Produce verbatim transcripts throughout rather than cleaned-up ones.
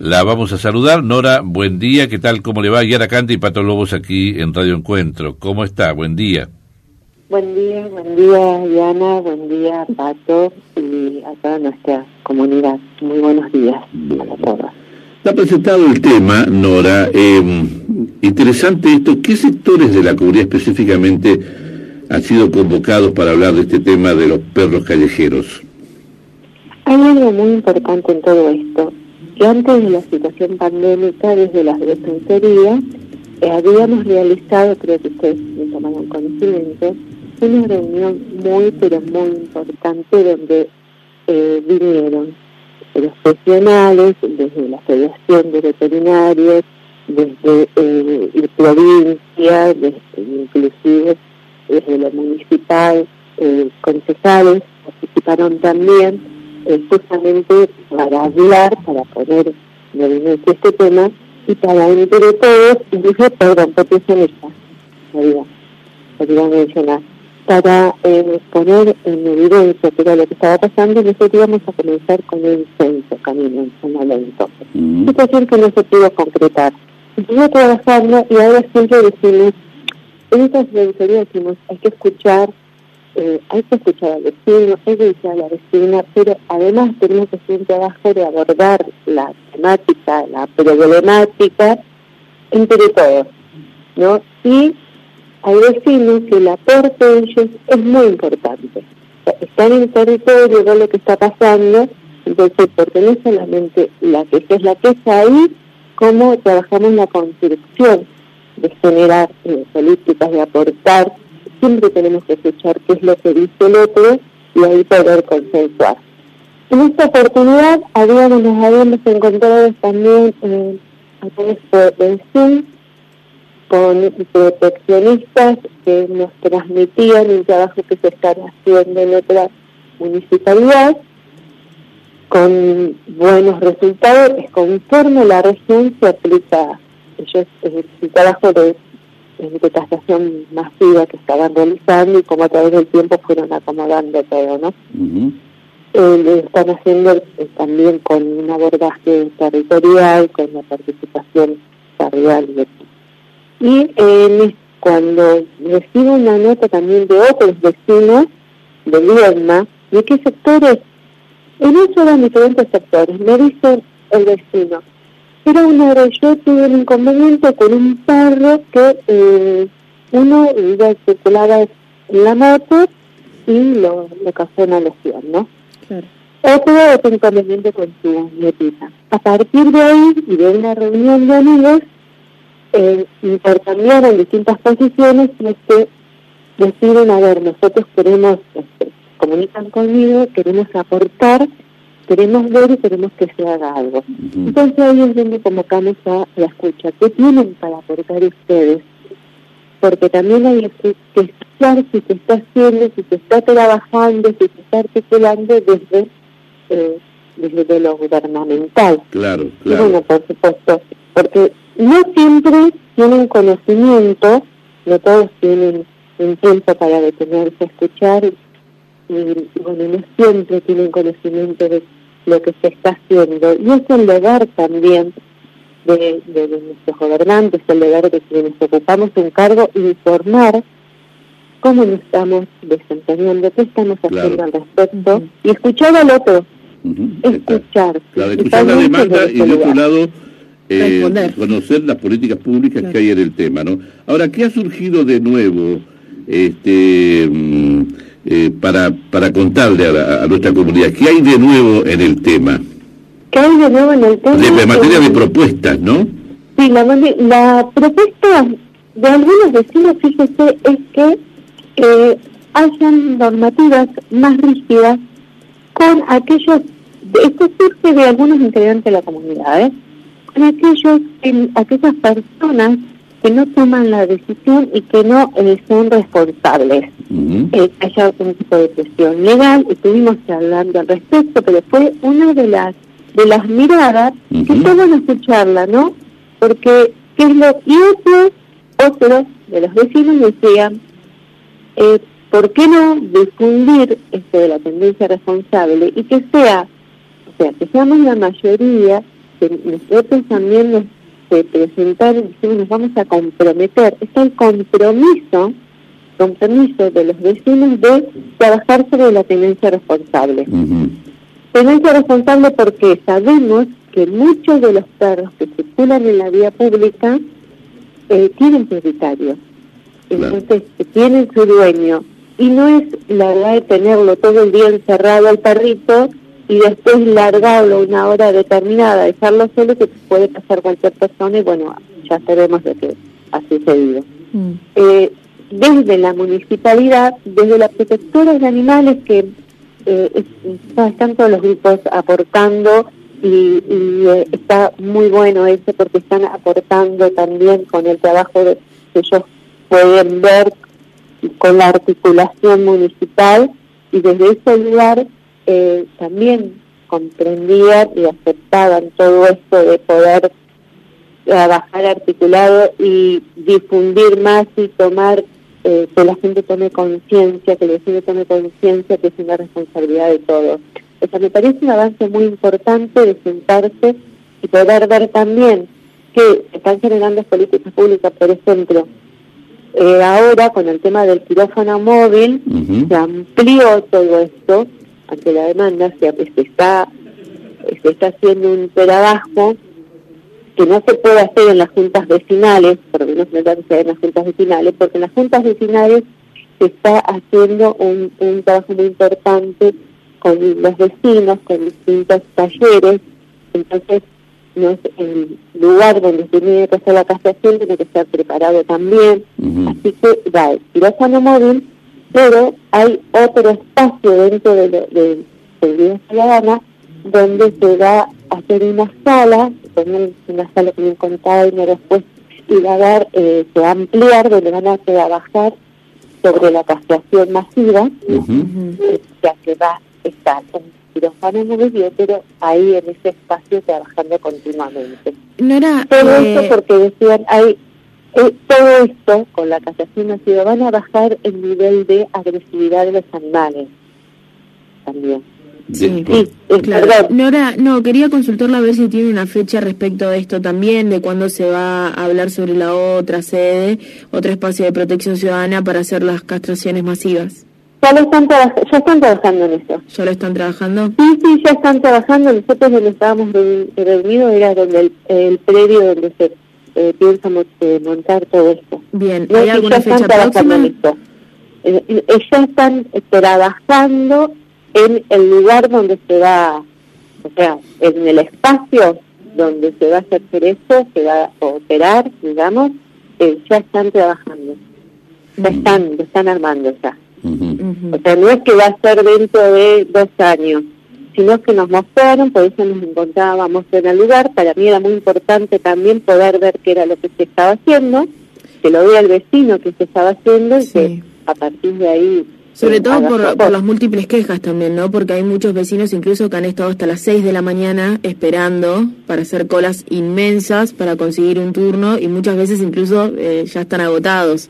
La vamos a saludar. Nora, buen día, ¿qué tal? ¿Cómo le va? Yara Cante y Pato Lobos aquí en Radio Encuentro. ¿Cómo está? Buen día. Buen día, buen día, Diana, buen día, Pato, y a toda nuestra comunidad. Muy buenos días a todos. Ha presentado el tema, Nora. Eh, interesante esto. ¿Qué sectores de la comunidad específicamente han sido convocados para hablar de este tema de los perros callejeros? Hay algo muy importante en todo esto, que antes de la situación pandémica, desde la defensoría, eh, habíamos realizado, creo que ustedes me tomaron conocimiento, una reunión muy, pero muy importante donde eh, vinieron los profesionales, desde la Federación de Veterinarios, desde eh, la provincia, desde, inclusive desde lo municipal, eh, concejales participaron también, eh, justamente para hablar, para poner en evidencia este tema y para entre todos, incluso, perdón, profesionistas, podría, podría mencionar, para eh, poner en evidencia que era lo que estaba pasando. Nosotros íbamos a comenzar con el censo, camino en zona lento. Mm. Situación que no se pudo concretar. Estuve trabajando y ahora siempre decimos, en esta defensoría decimos, hay que escuchar, eh, hay que escuchar al vecino, hay que escuchar a la vecina, pero además tenemos que hacer un trabajo de abordar la temática, la problemática entre todos, ¿no? Y hay vecinos que el aporte de ellos es muy importante. O sea, están en el territorio, ven lo que está pasando, entonces, porque no solamente la queja es la queja ahí, cómo trabajamos la construcción de generar eh, políticas, de aportar, siempre tenemos que escuchar qué es lo que dice el otro y ahí poder consensuar. En esta oportunidad habíamos, nos habíamos encontrado también eh, a través del Zoom con proteccionistas que nos transmitían el trabajo que se está haciendo en otra municipalidad, con buenos resultados, es conforme la región se aplica ellos el, el trabajo de, de castración masiva que estaban realizando y como a través del tiempo fueron acomodando todo, ¿no? Uh-huh. Eh, lo están haciendo eh, también con un abordaje territorial, con la participación territorial y Y eh, cuando recibo una nota también de otros vecinos de Viedma, ¿de qué sectores? En eso eran diferentes sectores. Me dice el vecino, era una hora, yo tuve un inconveniente con un perro que eh, uno iba circulaba en la moto y lo, lo causó una lesión, ¿no? Claro. Otro, otro inconveniente con su nietita. A partir de ahí y de una reunión de amigos, Eh, intercambiaron distintas posiciones y es que deciden, a ver, nosotros queremos, este, comunican conmigo, queremos aportar, queremos ver y queremos que se haga algo. Uh-huh. Entonces ahí es donde convocamos a la escucha. ¿Qué tienen para aportar ustedes? Porque también hay que escuchar si se está haciendo, si se está trabajando, si se está articulando desde, eh, desde lo gubernamental. Claro, claro. Y bueno, por supuesto, porque no siempre tienen conocimiento, no todos tienen un tiempo para detenerse a escuchar, y, y bueno, no siempre tienen conocimiento de lo que se está haciendo. Y es el deber también de, de, de nuestros gobernantes, el deber de quienes ocupamos un cargo, informar cómo nos estamos desempeñando, qué estamos haciendo claro. al respecto, uh-huh. y escuchar al otro, uh-huh. escuchar. Claro, escuchar la demanda y de otro lado Eh, conocer las políticas públicas claro. que hay en el tema, ¿no? Ahora, ¿qué ha surgido de nuevo este eh, para para contarle a, la, a nuestra comunidad? ¿Qué hay de nuevo en el tema? ¿Qué hay de nuevo en el tema? De, de materia de propuestas, ¿no? Sí, la, la propuesta de algunos vecinos, fíjese, es que eh, hayan normativas más rígidas con aquellos, esto surge de algunos integrantes de la comunidad, ¿eh? Con aquellos, en, aquellas personas que no toman la decisión y que no eh, son responsables. Uh-huh. Eh, haya un tipo de presión legal, estuvimos hablando al respecto, pero fue una de las de las miradas uh-huh. que fue bueno escucharla, ¿no? Porque, ¿qué es lo? Y otros, otros de los vecinos decían, eh, ¿por qué no difundir esto de la tendencia responsable y que sea, o sea, que seamos la mayoría que nosotros también nos eh, presentaron, dijimos, nos vamos a comprometer, está el compromiso, compromiso de los vecinos de trabajar sobre la tenencia responsable. Uh-huh. Tenencia responsable porque sabemos que muchos de los perros que circulan en la vía pública eh, tienen propietario, entonces claro. tienen su dueño, y no es la verdad de tenerlo todo el día encerrado al perrito y después largarlo una hora determinada, dejarlo solo, que puede pasar cualquier persona, y bueno, ya sabemos de qué ha sucedido. Mm. Eh, desde la municipalidad, desde la protectora de animales, que eh, están todos los grupos aportando, y, y eh, está muy bueno eso, porque están aportando también con el trabajo de, que ellos pueden ver con la articulación municipal, y desde ese lugar eh, también comprendían y aceptaban todo esto de poder trabajar articulado y difundir más y tomar, eh, que la gente tome conciencia, que el vecino tome conciencia, que es una responsabilidad de todos. O sea, me parece un avance muy importante de sentarse y poder ver también que están generando políticas públicas, por ejemplo, eh, ahora con el tema del quirófano móvil, uh-huh. se amplió todo esto ante la demanda, se, se está se está haciendo un trabajo que no se puede hacer en las juntas vecinales, por lo menos no se hace en las juntas vecinales, porque en las juntas vecinales se está haciendo un, un trabajo muy importante con los vecinos, con distintos talleres. Entonces, no es el lugar donde tiene que hacer la castración, tiene que estar preparado también. Uh-huh. Así que va el quirófano móvil, pero hay otro espacio dentro de, de, de seguridad ciudadana donde se va a hacer una sala, también una sala con un container después, y va a dar, eh, se va a ampliar, donde van a trabajar sobre la castración masiva, uh-huh. ya que va a estar un quirófano móvil, pero ahí en ese espacio trabajando continuamente. Nora, todo eh... esto porque decían, hay eh, todo esto con la castración masiva van a bajar el nivel de agresividad de los animales también. Sí, sí, claro. Nora, no, quería consultarla a ver si tiene una fecha respecto de esto también, de cuándo se va a hablar sobre la otra sede, otro espacio de protección ciudadana para hacer las castraciones masivas. Ya lo están traba- ya están trabajando en eso. ¿Ya lo están trabajando? Sí, sí, ya están trabajando. Nosotros donde estábamos reunidos era donde el, el predio donde se eh, piensa eh, montar todo esto. Bien, ¿hay no, alguna fecha próxima? Eh, eh, ya están eh, trabajando en el lugar donde se va, o sea, en el espacio donde se va a hacer esto, se va a operar, digamos, eh, ya están trabajando, ya uh-huh. están, lo están armando ya. Uh-huh. O sea, no es que va a ser dentro de dos años, sino que nos mostraron, por eso nos encontrábamos en el lugar. Para mí era muy importante también poder ver qué era lo que se estaba haciendo, que lo vea el vecino que se estaba haciendo, y sí. que a partir de ahí... Sobre todo por, por las múltiples quejas también, ¿no? Porque hay muchos vecinos incluso que han estado hasta las seis de la mañana esperando para hacer colas inmensas para conseguir un turno, y muchas veces incluso eh, ya están agotados.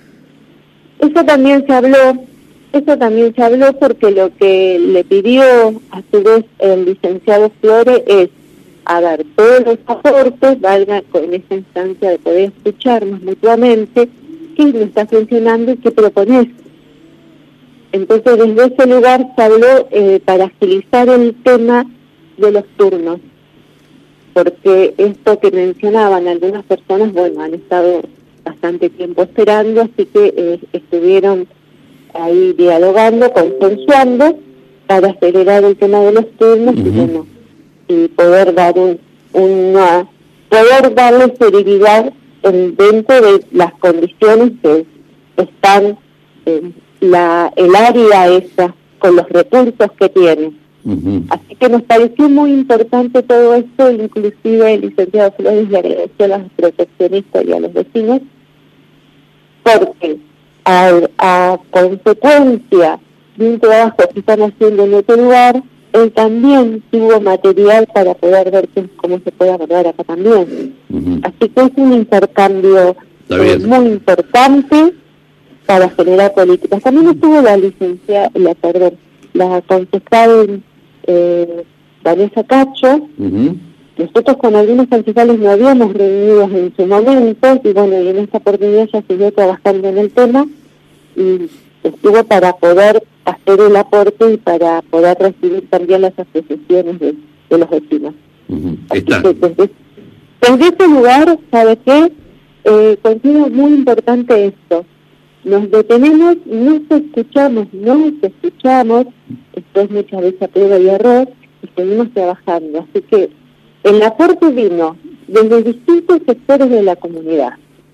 Eso también se habló, eso también se habló porque lo que le pidió a su vez el licenciado Flores es a dar todos los aportes, valga con esa instancia de poder escucharnos mutuamente, qué no está funcionando y qué propones. Entonces, desde ese lugar se habló eh, para agilizar el tema de los turnos, porque esto que mencionaban algunas personas, bueno, han estado bastante tiempo esperando, así que eh, estuvieron ahí dialogando, consensuando, para acelerar el tema de los turnos uh-huh. y bueno, y poder dar un, una, poder darle seguridad en, dentro de las condiciones que están eh, la el área esa, con los recursos que tiene. Uh-huh. Así que nos pareció muy importante todo esto, inclusive el licenciado Flores le agradeció a los proteccionistas y a los vecinos, porque a, a consecuencia de un trabajo que están haciendo en otro lugar, él también tuvo material para poder ver que, cómo se puede abordar acá también. Uh-huh. Así que es un intercambio eh, muy importante para generar políticas. También estuvo la licenciada, la, perdón, la concejal eh, Vanessa Cacho, uh-huh. nosotros con algunos concejales nos habíamos reunido en su momento, y bueno, y en esta oportunidad ya siguió trabajando en el tema, y estuvo para poder hacer el aporte y para poder recibir también las asociaciones de, de los vecinos. Uh-huh. Está. Que, desde, desde ese lugar, ¿sabe qué? Eh, considero muy importante esto. Nos detenemos, nos escuchamos, nos escuchamos, esto es muchas veces a prueba y error, y seguimos trabajando. Así que el aporte vino desde distintos sectores de la comunidad,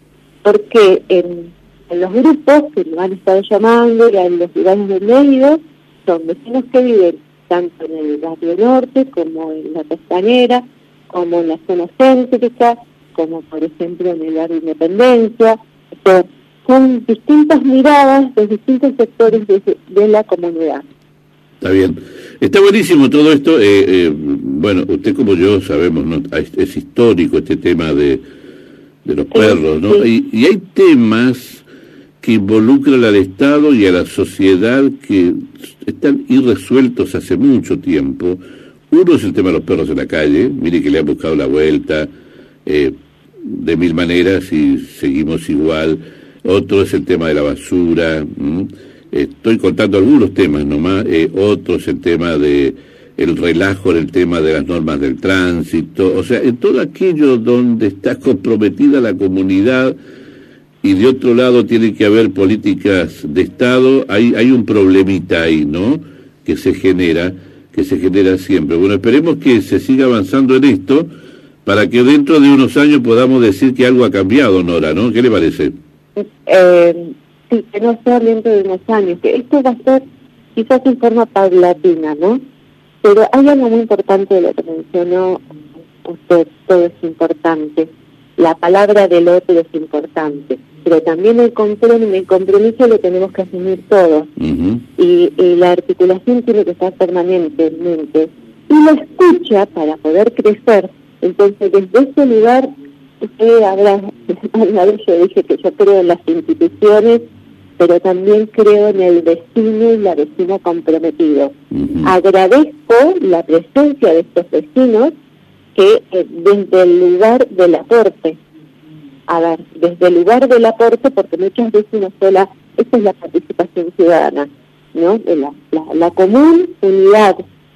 porque en, en los grupos que lo han estado llamando y en los lugares donde he ido, son vecinos que viven tanto en el barrio norte como en la Costanera, como en la zona céntrica, como por ejemplo en el barrio Independencia. Esto, son distintas miradas de distintos sectores de, de la comunidad. Está bien. Está buenísimo todo esto. Eh, eh, bueno, usted como yo sabemos, ¿no? Es, es histórico este tema de, de los perros, ¿no? Sí. Y, y hay temas que involucran al Estado y a la sociedad que están irresueltos hace mucho tiempo. Uno es el tema de los perros en la calle. Mire que le han buscado la vuelta eh, de mil maneras y seguimos igual. Otro es el tema de la basura. ¿m? Estoy contando algunos temas nomás. Eh, otro es el tema de el relajo en el tema de las normas del tránsito. O sea, en todo aquello donde está comprometida la comunidad y de otro lado tiene que haber políticas de Estado, hay hay un problemita ahí, ¿no? Que se genera, que se genera siempre. Bueno, esperemos que se siga avanzando en esto para que dentro de unos años podamos decir que algo ha cambiado, Nora, ¿no? ¿Qué le parece? Eh, sí, que no sea dentro de unos años, que esto va a ser quizás en forma paulatina, ¿no? Pero hay algo muy importante de lo que mencionó usted, todo es importante. La palabra del otro es importante, pero también el compromiso, el compromiso lo tenemos que asumir todos. Uh-huh. y, y la articulación tiene que estar permanentemente. Y la escucha para poder crecer. Entonces, desde ese lugar, usted habla, una vez yo dije que yo creo en las instituciones, pero también creo en el vecino y la vecina comprometido. Uh-huh. Agradezco la presencia de estos vecinos que eh, desde el lugar del aporte, a ver, desde el lugar del aporte, porque muchas veces no sola, esta es la participación ciudadana, ¿no? De la, la, la común unidad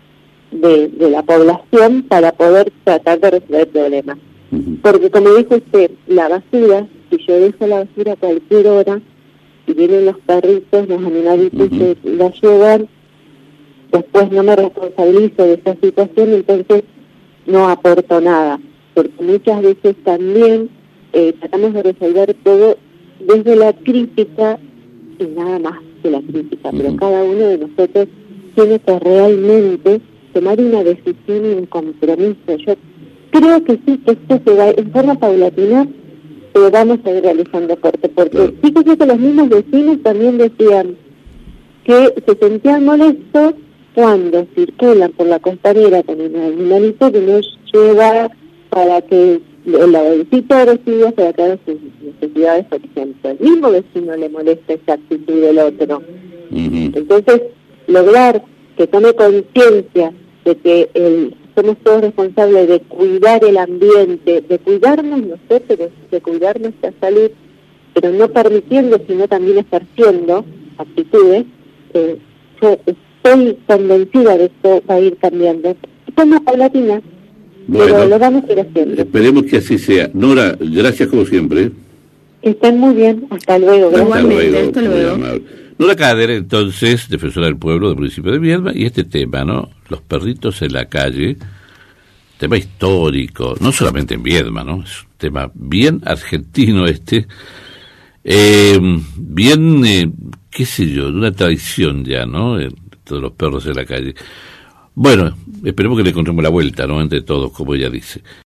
de, de la población para poder tratar de resolver problemas. Uh-huh. Porque como dijo usted, la basura, si yo dejo la basura a cualquier hora, y vienen los perritos, los animalitos uh-huh. que la llevan, después no me responsabilizo de esa situación, entonces no aporto nada, porque muchas veces también eh, tratamos de resolver todo desde la crítica y nada más que la crítica, uh-huh. pero cada uno de nosotros tiene que realmente tomar una decisión y un compromiso. Yo creo que sí, que esto se va en forma paulatina, pero vamos a ir realizando aporte, porque claro. fíjese que los mismos vecinos también decían que se sentían molestos cuando circulan por la costanera con un animalito que no lleva para que el abuelito reciba para que haga sus necesidades, por ejemplo. El mismo vecino le molesta esa actitud del otro. Uh-huh. Entonces, lograr que tome conciencia de que el, somos todos responsables de cuidar el ambiente, de cuidarnos nosotros, de cuidar nuestra salud, pero no permitiendo, sino también ejerciendo actitudes, eh, yo estoy convencida de esto va a ir cambiando. Como paulatina, bueno, pero lo vamos a ir haciendo. Esperemos que así sea. Nora, gracias como siempre. Que estén muy bien. Hasta luego. Hasta Igualmente, luego. Hasta luego. Nora Cader, entonces, defensora del pueblo del municipio de Viedma, y este tema, ¿no? Los perritos en la calle, tema histórico, no solamente en Viedma, ¿no? Es un tema bien argentino este, eh, bien, eh, qué sé yo, de una tradición ya, ¿no? Eh, todos los perros en la calle. Bueno, esperemos que le encontremos la vuelta, ¿no? Entre todos, como ella dice.